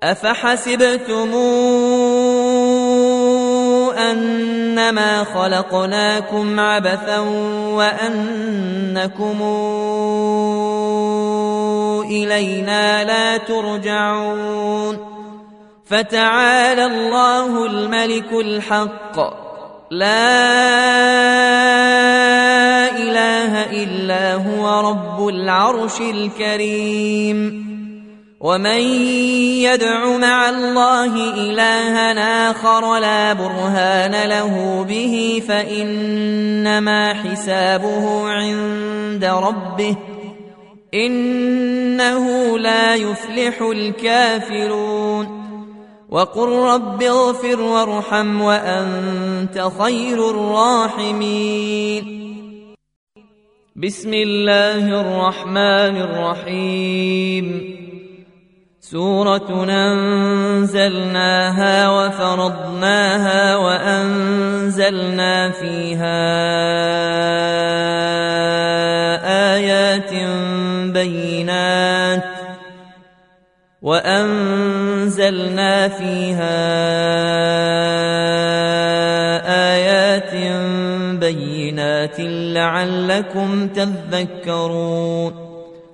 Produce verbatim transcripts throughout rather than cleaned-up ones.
أفحسبتم أنما خلقناكم عبثا وأنكم إلينا لا ترجعون فتعالى الله الملك الحق لا إله إلا هو رب العرش الكريم ومن يدع مع الله إلها آخر لا برهان له به فإنما حسابه عند ربه إنه لا يفلح الكافرون وقل رب اغفر وارحم وأنت خير الراحمين بسم الله الرحمن الرحيم سورة أنزلناها وفرضناها وأنزلنا فيها آيات بينات وأنزلنا فيها آيات بينات لعلكم تذكرون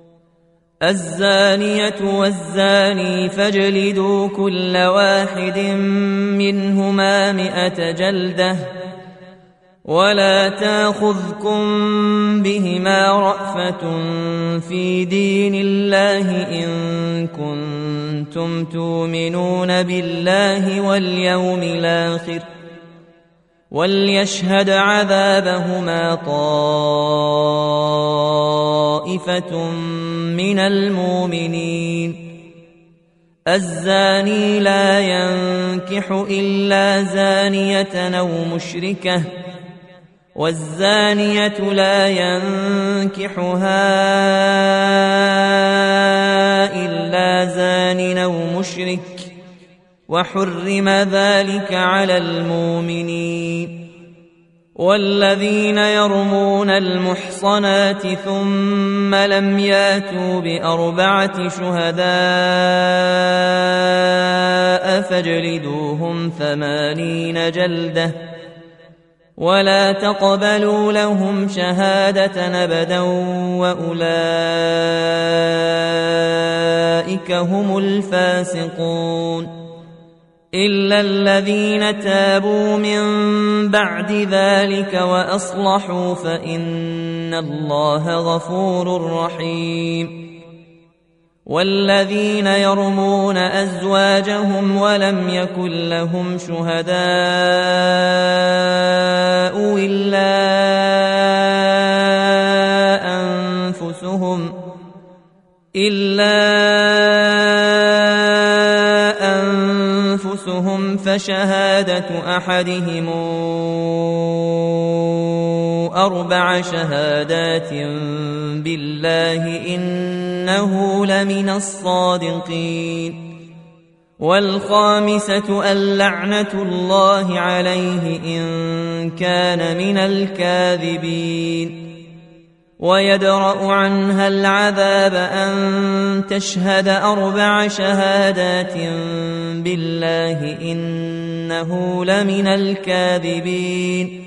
الزانية والزاني فاجلدوا كل واحد منهما مئة جلدة ولا تأخذكم بهما رأفة في دين الله إن كنتم تؤمنون بالله واليوم الآخر وليشهد عذابهما طائفة من المؤمنين الزاني لا ينكح إلا زانية أو مشركة والزانية لا ينكحها إلا زان أو مشرك وحرم ذلك على المؤمنين والذين يرمون المحصنات ثم لم ياتوا بأربعة شهداء فاجلدوهم ثمانين جلدة ولا تقبلوا لهم شهادة أبدا وأولئك هم الفاسقون إلا الذين تابوا من بعد ذلك وأصلحوا فإن الله غفور رحيم والذين يرمون أزواجهم ولم يكن لهم شهداء إلا أنفسهم إلا أنفسهم فشهادة أحدهم أربع شهادات بالله إنه لمن الصادقين والخامسة اللعنة الله عليه إن كان من الكاذبين ويدرأ عنها العذاب أن تشهد أربع شهادات بالله إنه لمن الكاذبين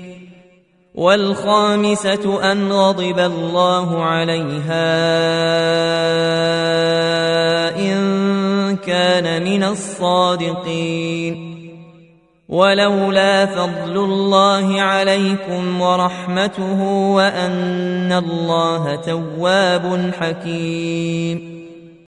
والخامسة أن غضب الله عليها إن كان من الصادقين ولولا فضل الله عليكم ورحمته وأن الله تواب حكيم